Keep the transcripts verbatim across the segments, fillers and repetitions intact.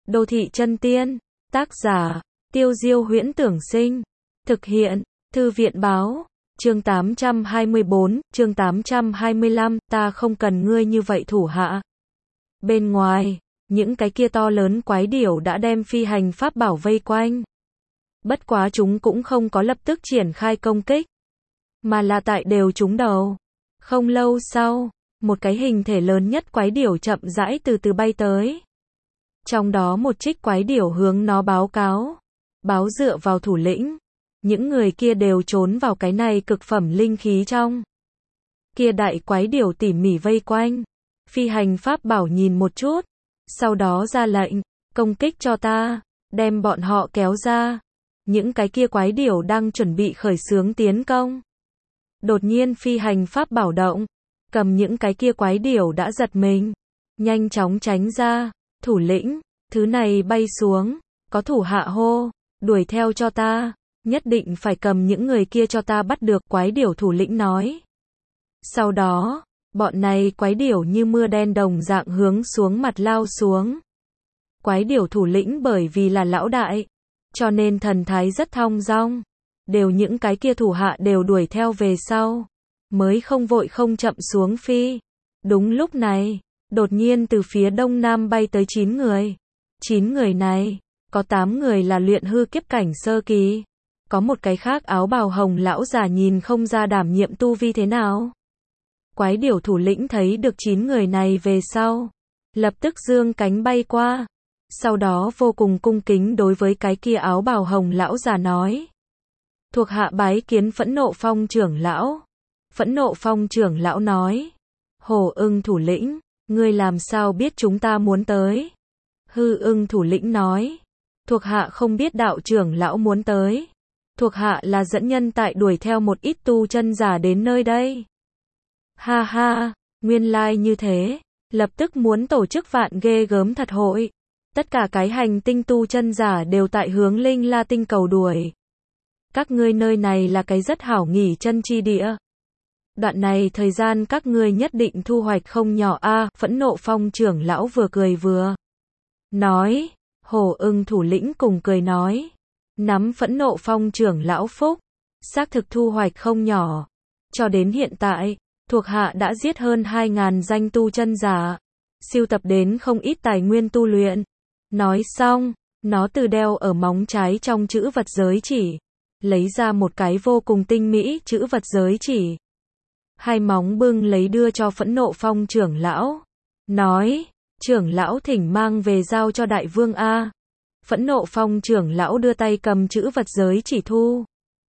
Đô thị chân tiên, tác giả, Tiêu Diêu Huyễn Tưởng Sinh, thực hiện, Thư viện Báo, chương tám trăm hai mươi bốn, chương tám trăm hai mươi lăm, ta không cần ngươi như vậy thủ hạ. Bên ngoài, những cái kia to lớn quái điểu đã đem phi hành pháp bảo vây quanh. Bất quá chúng cũng không có lập tức triển khai công kích, mà là tại đều trúng đầu. Không lâu sau, một cái hình thể lớn nhất quái điểu chậm rãi từ từ bay tới. Trong đó một trích quái điểu hướng nó báo cáo, báo dựa vào thủ lĩnh. Những người kia đều trốn vào cái này cực phẩm linh khí trong. Kia đại quái điểu tỉ mỉ vây quanh. Phi hành pháp bảo nhìn một chút, sau đó ra lệnh, công kích cho ta, đem bọn họ kéo ra. Những cái kia quái điểu đang chuẩn bị khởi xướng tiến công. Đột nhiên phi hành pháp bảo động, cầm những cái kia quái điểu đã giật mình, nhanh chóng tránh ra. Thủ lĩnh, thứ này bay xuống, có thủ hạ hô, đuổi theo cho ta, nhất định phải cầm những người kia cho ta bắt được, quái điểu thủ lĩnh nói. Sau đó, bọn này quái điểu như mưa đen đồng dạng hướng xuống mặt lao xuống. Quái điểu thủ lĩnh bởi vì là lão đại, cho nên thần thái rất thong dong, đều những cái kia thủ hạ đều đuổi theo về sau, mới không vội không chậm xuống phi. Đúng lúc này, đột nhiên từ phía đông nam bay tới chín người. chín người này, có tám người là luyện hư kiếp cảnh sơ kỳ. Có một cái khác áo bào hồng lão già nhìn không ra đảm nhiệm tu vi thế nào. Quái điểu thủ lĩnh thấy được chín người này về sau, lập tức dương cánh bay qua. Sau đó vô cùng cung kính đối với cái kia áo bào hồng lão già nói. Thuộc hạ bái kiến Phẫn Nộ Phong trưởng lão. Phẫn Nộ Phong trưởng lão nói. Hổ Ưng thủ lĩnh, ngươi làm sao biết chúng ta muốn tới? Hư Ưng thủ lĩnh nói. Thuộc hạ không biết đạo trưởng lão muốn tới. Thuộc hạ là dẫn nhân tại đuổi theo một ít tu chân giả đến nơi đây. Ha ha, nguyên lai like như thế, lập tức muốn tổ chức vạn ghê gớm thật hội. Tất cả cái hành tinh tu chân giả đều tại hướng Linh La tinh cầu đuổi. Các ngươi nơi này là cái rất hảo nghỉ chân chi địa. Đoạn này thời gian các ngươi nhất định thu hoạch không nhỏ a. À, Phẫn Nộ Phong trưởng lão vừa cười vừa nói. Hổ Ưng thủ lĩnh cùng cười nói. Nắm Phẫn Nộ Phong trưởng lão phúc, xác thực thu hoạch không nhỏ. Cho đến hiện tại, thuộc hạ đã giết hơn hai ngàn danh tu chân giả, siêu tập đến không ít tài nguyên tu luyện. Nói xong, nó từ đeo ở móng trái trong chữ vật giới chỉ, lấy ra một cái vô cùng tinh mỹ chữ vật giới chỉ. Hai móng bưng lấy đưa cho Phẫn Nộ Phong trưởng lão. Nói, trưởng lão thỉnh mang về giao cho đại vương A. Phẫn Nộ Phong trưởng lão đưa tay cầm chữ vật giới chỉ thu.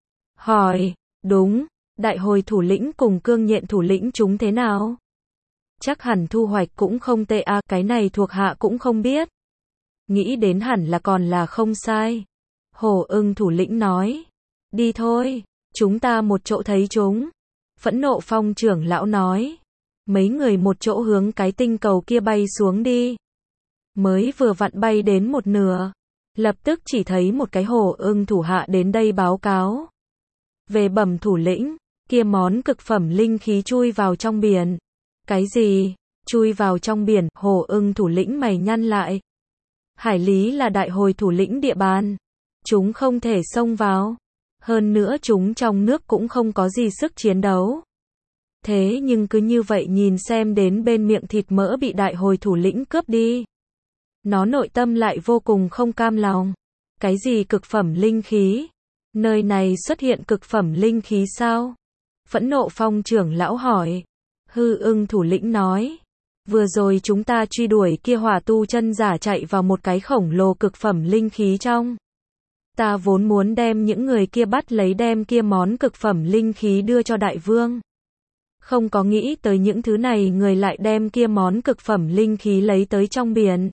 Hỏi, đúng, đại hồi thủ lĩnh cùng cương nhện thủ lĩnh chúng thế nào? Chắc hẳn thu hoạch cũng không tệ a, cái này thuộc hạ cũng không biết. Nghĩ đến hẳn là còn là không sai. Hổ Ưng thủ lĩnh nói. Đi thôi, chúng ta một chỗ thấy chúng. Phẫn Nộ Phong trưởng lão nói. Mấy người một chỗ hướng cái tinh cầu kia bay xuống đi. Mới vừa vặn bay đến một nửa, lập tức chỉ thấy một cái Hổ Ưng thủ hạ đến đây báo cáo. Về bẩm thủ lĩnh, kia món cực phẩm linh khí chui vào trong biển. Cái gì? Chui vào trong biển? Hổ Ưng thủ lĩnh mày nhăn lại. Hải lý là đại hồi thủ lĩnh địa bàn, chúng không thể xông vào. Hơn nữa chúng trong nước cũng không có gì sức chiến đấu. Thế nhưng cứ như vậy nhìn xem đến bên miệng thịt mỡ bị đại hồi thủ lĩnh cướp đi. Nó nội tâm lại vô cùng không cam lòng. Cái gì cực phẩm linh khí? Nơi này xuất hiện cực phẩm linh khí sao? Phẫn Nộ Phong trưởng lão hỏi. Hư Ưng thủ lĩnh nói. Vừa rồi chúng ta truy đuổi kia hỏa tu chân giả chạy vào một cái khổng lồ cực phẩm linh khí trong. Ta vốn muốn đem những người kia bắt lấy đem kia món cực phẩm linh khí đưa cho đại vương. Không có nghĩ tới những thứ này người lại đem kia món cực phẩm linh khí lấy tới trong biển.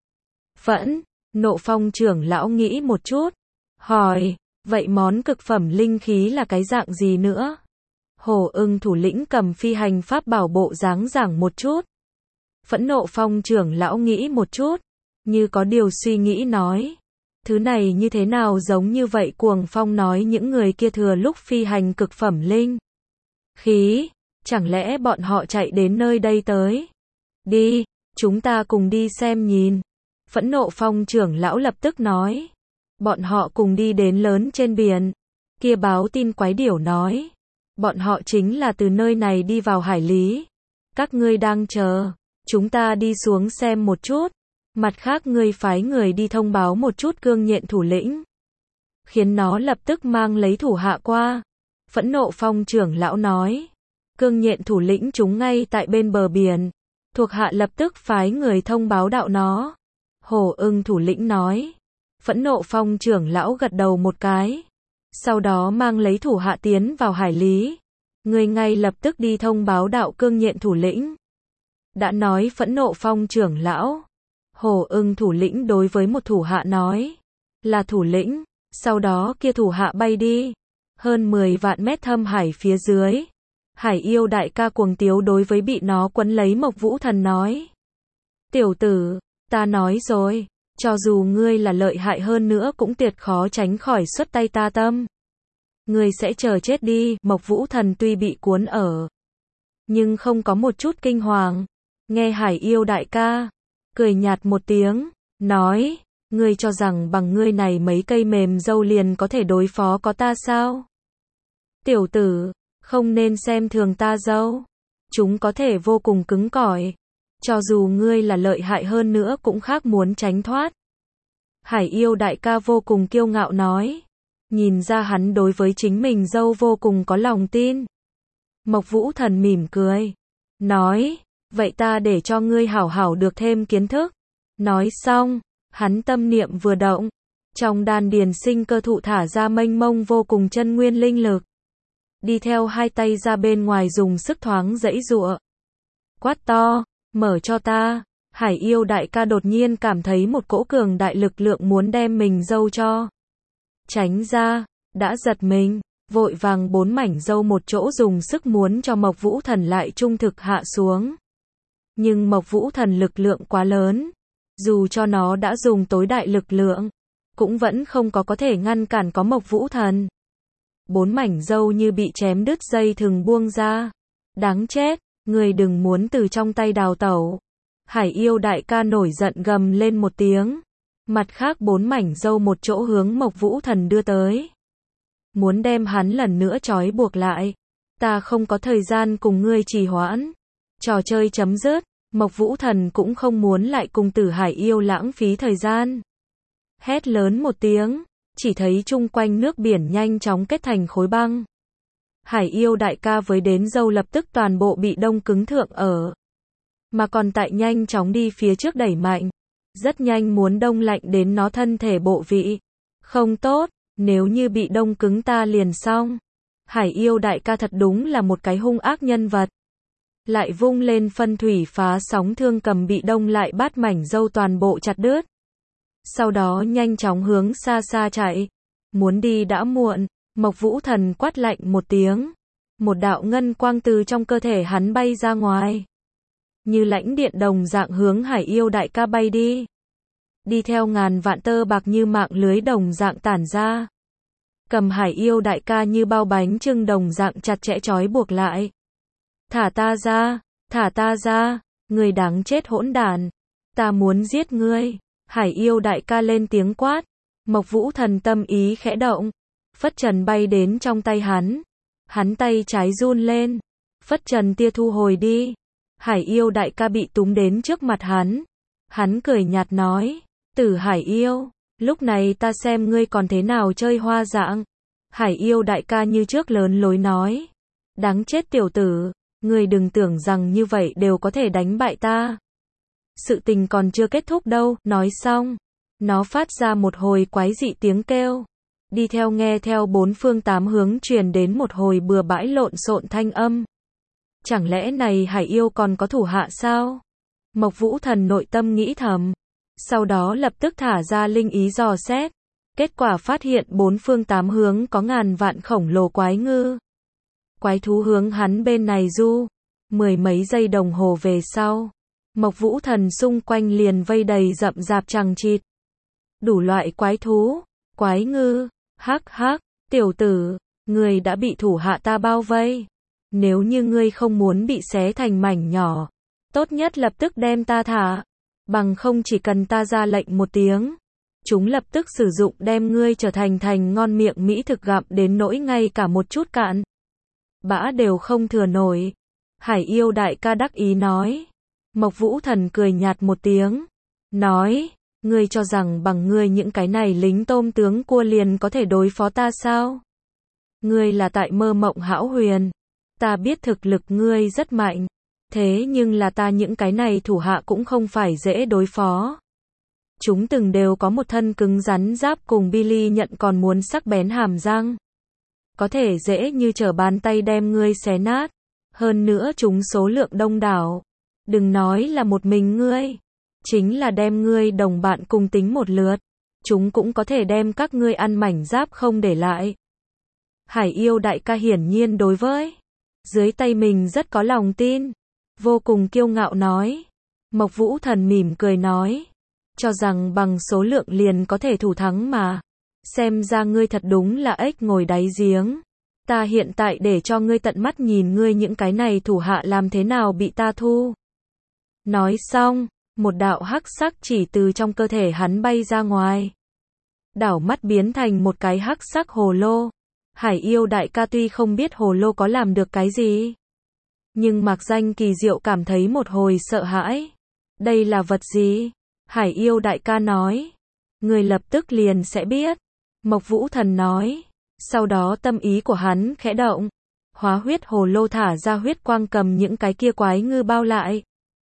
Phẫn Nộ Phong trưởng lão nghĩ một chút. Hỏi, vậy món cực phẩm linh khí là cái dạng gì nữa? Hổ Ưng thủ lĩnh cầm phi hành pháp bảo bộ dáng giảng một chút. Phẫn Nộ Phong trưởng lão nghĩ một chút, như có điều suy nghĩ nói. Thứ này như thế nào giống như vậy Cuồng Phong nói những người kia thừa lúc phi hành cực phẩm linh khí, chẳng lẽ bọn họ chạy đến nơi đây tới? Đi, chúng ta cùng đi xem nhìn. Phẫn nộ Phong trưởng lão lập tức nói. Bọn họ cùng đi đến lớn trên biển. Kia báo tin quái điểu nói. Bọn họ chính là từ nơi này đi vào hải lý. Các ngươi đang chờ. Chúng ta đi xuống xem một chút. Mặt khác ngươi phái người đi thông báo một chút Cương Nhện thủ lĩnh. Khiến nó lập tức mang lấy thủ hạ qua. Phẫn nộ Phong trưởng lão nói. Cương Nhện thủ lĩnh chúng ngay tại bên bờ biển. Thuộc hạ lập tức phái người thông báo đạo nó. Hổ Ưng thủ lĩnh nói. Phẫn nộ Phong trưởng lão gật đầu một cái. Sau đó mang lấy thủ hạ tiến vào hải lý. Người ngay lập tức đi thông báo đạo Cương Nhện thủ lĩnh. Đã nói Phẫn nộ Phong trưởng lão. Hổ Ưng thủ lĩnh đối với một thủ hạ nói. Là thủ lĩnh. Sau đó kia thủ hạ bay đi. Hơn mười vạn mét thâm hải phía dưới. Hải yêu đại ca cuồng tiếu đối với bị nó quấn lấy Mộc Vũ Thần nói. Tiểu tử, ta nói rồi. Cho dù ngươi là lợi hại hơn nữa cũng tuyệt khó tránh khỏi xuất tay ta tâm. Ngươi sẽ chờ chết đi. Mộc Vũ Thần tuy bị cuốn ở. Nhưng không có một chút kinh hoàng. Nghe hải yêu đại ca. Cười nhạt một tiếng. Nói. Ngươi cho rằng bằng ngươi này mấy cây mềm dâu liền có thể đối phó có ta sao? Tiểu tử. Không nên xem thường ta dâu. Chúng có thể vô cùng cứng cỏi. Cho dù ngươi là lợi hại hơn nữa cũng khác muốn tránh thoát. Hải yêu đại ca vô cùng kiêu ngạo nói. Nhìn ra hắn đối với chính mình dâu vô cùng có lòng tin. Mộc Vũ Thần mỉm cười. Nói. Vậy ta để cho ngươi hảo hảo được thêm kiến thức. Nói xong. Hắn tâm niệm vừa động. Trong đan điền sinh cơ thụ thả ra mênh mông vô cùng chân nguyên linh lực. Đi theo hai tay ra bên ngoài dùng sức thoáng giãy giụa. Quát to. Mở cho ta. Hải yêu đại ca đột nhiên cảm thấy một cỗ cường đại lực lượng muốn đem mình dâu cho. Tránh ra. Đã giật mình. Vội vàng bốn mảnh dâu một chỗ dùng sức muốn cho Mộc Vũ Thần lại trung thực hạ xuống. Nhưng Mộc Vũ Thần lực lượng quá lớn. Dù cho nó đã dùng tối đại lực lượng. Cũng vẫn không có có thể ngăn cản có Mộc Vũ Thần. Bốn mảnh dâu như bị chém đứt dây thừng buông ra. Đáng chết. Người đừng muốn từ trong tay đào tẩu. Hải yêu đại ca nổi giận gầm lên một tiếng. Mặt khác bốn mảnh dâu một chỗ hướng Mộc Vũ Thần đưa tới. Muốn đem hắn lần nữa trói buộc lại. Ta không có thời gian cùng ngươi trì hoãn. Trò chơi chấm dứt. Mộc Vũ Thần cũng không muốn lại cùng Tử Hải yêu lãng phí thời gian. Hét lớn một tiếng. Chỉ thấy chung quanh nước biển nhanh chóng kết thành khối băng. Hải yêu đại ca với đến dâu lập tức toàn bộ bị đông cứng thượng ở. Mà còn tại nhanh chóng đi phía trước đẩy mạnh. Rất nhanh muốn đông lạnh đến nó thân thể bộ vị. Không tốt, nếu như bị đông cứng ta liền xong. Hải yêu đại ca thật đúng là một cái hung ác nhân vật. Lại vung lên phân thủy phá sóng thương cầm bị đông lại bát mảnh dâu toàn bộ chặt đứt. Sau đó nhanh chóng hướng xa xa chạy. Muốn đi đã muộn. Mộc Vũ Thần quát lạnh một tiếng. Một đạo ngân quang từ trong cơ thể hắn bay ra ngoài. Như lãnh điện đồng dạng hướng hải yêu đại ca bay đi. Đi theo ngàn vạn tơ bạc như mạng lưới đồng dạng tản ra. Cầm hải yêu đại ca như bao bánh chưng đồng dạng chặt chẽ trói buộc lại. Thả ta ra, thả ta ra, người đáng chết hỗn đản. Ta muốn giết ngươi. Hải yêu đại ca lên tiếng quát. Mộc Vũ Thần tâm ý khẽ động. Phất trần bay đến trong tay hắn. Hắn tay trái run lên. Phất trần tia thu hồi đi. Hải yêu đại ca bị túm đến trước mặt hắn. Hắn cười nhạt nói. Tử Hải yêu. Lúc này ta xem ngươi còn thế nào chơi hoa dạng. Hải yêu đại ca như trước lớn lối nói. Đáng chết tiểu tử. Ngươi đừng tưởng rằng như vậy đều có thể đánh bại ta. Sự tình còn chưa kết thúc đâu. Nói xong. Nó phát ra một hồi quái dị tiếng kêu. Đi theo nghe theo bốn phương tám hướng truyền đến một hồi bừa bãi lộn xộn thanh âm. Chẳng lẽ này hải yêu còn có thủ hạ sao? Mộc Vũ Thần nội tâm nghĩ thầm. Sau đó lập tức thả ra linh ý dò xét. Kết quả phát hiện bốn phương tám hướng có ngàn vạn khổng lồ quái ngư. Quái thú hướng hắn bên này du. Mười mấy giây đồng hồ về sau. Mộc Vũ Thần xung quanh liền vây đầy rậm rạp chằng chịt. Đủ loại quái thú, quái ngư, hắc hắc, tiểu tử, ngươi đã bị thủ hạ ta bao vây. Nếu như ngươi không muốn bị xé thành mảnh nhỏ, tốt nhất lập tức đem ta thả. Bằng không chỉ cần ta ra lệnh một tiếng, chúng lập tức sử dụng đem ngươi trở thành thành ngon miệng mỹ thực gặm đến nỗi ngay cả một chút cạn bã đều không thừa nổi. Hải yêu đại ca đắc ý nói. Mộc Vũ Thần cười nhạt một tiếng, nói, ngươi cho rằng bằng ngươi những cái này lính tôm tướng cua liền có thể đối phó ta sao? Ngươi là tại mơ mộng hão huyền. Ta biết thực lực ngươi rất mạnh, thế nhưng là ta những cái này thủ hạ cũng không phải dễ đối phó. Chúng từng đều có một thân cứng rắn giáp cùng Billy nhận còn muốn sắc bén hàm răng. Có thể dễ như trở bàn tay đem ngươi xé nát. Hơn nữa chúng số lượng đông đảo. Đừng nói là một mình ngươi. Chính là đem ngươi đồng bạn cùng tính một lượt. Chúng cũng có thể đem các ngươi ăn mảnh giáp không để lại. Hải yêu đại ca hiển nhiên đối với dưới tay mình rất có lòng tin. Vô cùng kiêu ngạo nói. Mộc Vũ Thần mỉm cười nói. Cho rằng bằng số lượng liền có thể thủ thắng mà. Xem ra ngươi thật đúng là ếch ngồi đáy giếng. Ta hiện tại để cho ngươi tận mắt nhìn ngươi những cái này thủ hạ làm thế nào bị ta thu. Nói xong, một đạo hắc sắc chỉ từ trong cơ thể hắn bay ra ngoài. Đảo mắt biến thành một cái hắc sắc hồ lô. Hải yêu đại ca tuy không biết hồ lô có làm được cái gì, nhưng Mạc Danh Kỳ Diệu cảm thấy một hồi sợ hãi. Đây là vật gì? Hải yêu đại ca nói. Người lập tức liền sẽ biết. Mộc Vũ Thần nói. Sau đó tâm ý của hắn khẽ động. Hóa huyết hồ lô thả ra huyết quang cầm những cái kia quái ngư bao lại.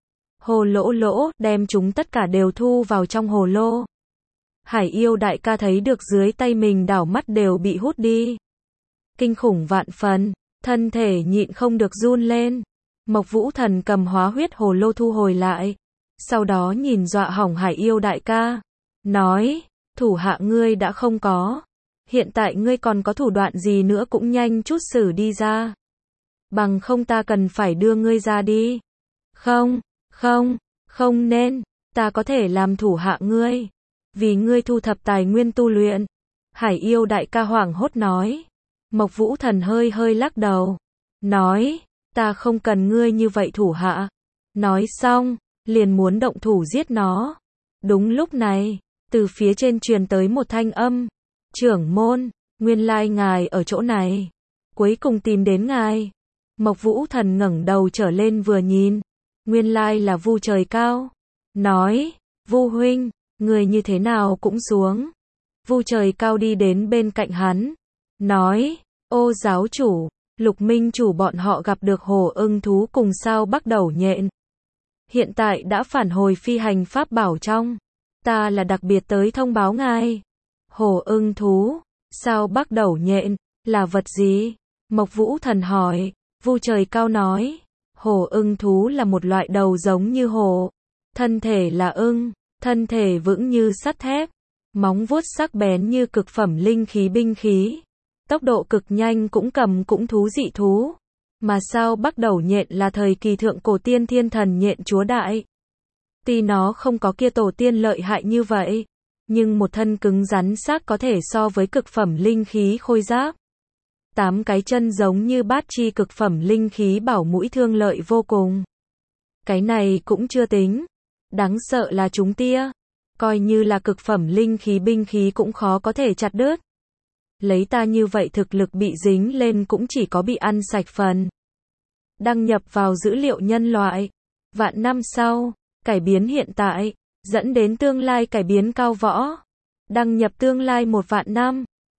Hồ lỗ lỗ đem chúng tất cả đều thu vào trong hồ lô. Hải yêu đại ca thấy được dưới tay mình đảo mắt đều bị hút đi. Kinh khủng vạn phần, thân thể nhịn không được run lên. Mộc Vũ Thần cầm hóa huyết hồ lô thu hồi lại. Sau đó nhìn dọa hỏng hải yêu đại ca. Nói, thủ hạ ngươi đã không có. Hiện tại ngươi còn có thủ đoạn gì nữa cũng nhanh chút xử đi ra. Bằng không ta cần phải đưa ngươi ra đi. Không, không, không nên, ta có thể làm thủ hạ ngươi. Vì ngươi thu thập tài nguyên tu luyện. Hải yêu đại ca hoảng hốt nói. Mộc Vũ Thần hơi hơi lắc đầu. Nói, ta không cần ngươi như vậy thủ hạ. Nói xong, liền muốn động thủ giết nó. Đúng lúc này, từ phía trên truyền tới một thanh âm. Trưởng môn, nguyên lai ngài ở chỗ này. Cuối cùng tìm đến ngài. Mộc Vũ Thần ngẩng đầu trở lên vừa nhìn. Nguyên lai là Vu Trời Cao. Nói, Vu huynh, người như thế nào cũng xuống. Vu Trời Cao đi đến bên cạnh hắn. Nói, ô giáo chủ, Lục Minh chủ bọn họ gặp được hồ ưng thú cùng sao Bắc Đầu Nhện. Hiện tại đã phản hồi phi hành pháp bảo trong. Ta là đặc biệt tới thông báo ngài. Hồ ưng thú, sao Bắc Đầu Nhện, là vật gì? Mộc Vũ Thần hỏi. Vu Trời Cao nói. Hồ ưng thú là một loại đầu giống như hổ. Thân thể là ưng, thân thể vững như sắt thép. Móng vuốt sắc bén như cực phẩm linh khí binh khí. Tốc độ cực nhanh cũng cầm cũng thú dị thú. Mà sao Bắc Đầu Nhện là thời kỳ thượng cổ tiên thiên thần nhện chúa đại. Tuy nó không có kia tổ tiên lợi hại như vậy, nhưng một thân cứng rắn xác có thể so với cực phẩm linh khí khôi giáp. Tám cái chân giống như bát chi cực phẩm linh khí bảo mũi thương lợi vô cùng. Cái này cũng chưa tính. Đáng sợ là chúng tia. Coi như là cực phẩm linh khí binh khí cũng khó có thể chặt đứt. Lấy ta như vậy thực lực bị dính lên cũng chỉ có bị ăn sạch phần. Đăng nhập vào dữ liệu nhân loại. Vạn năm sau, cải biến hiện tại, dẫn đến tương lai cải biến cao võ. Đăng nhập tương lai một vạn năm.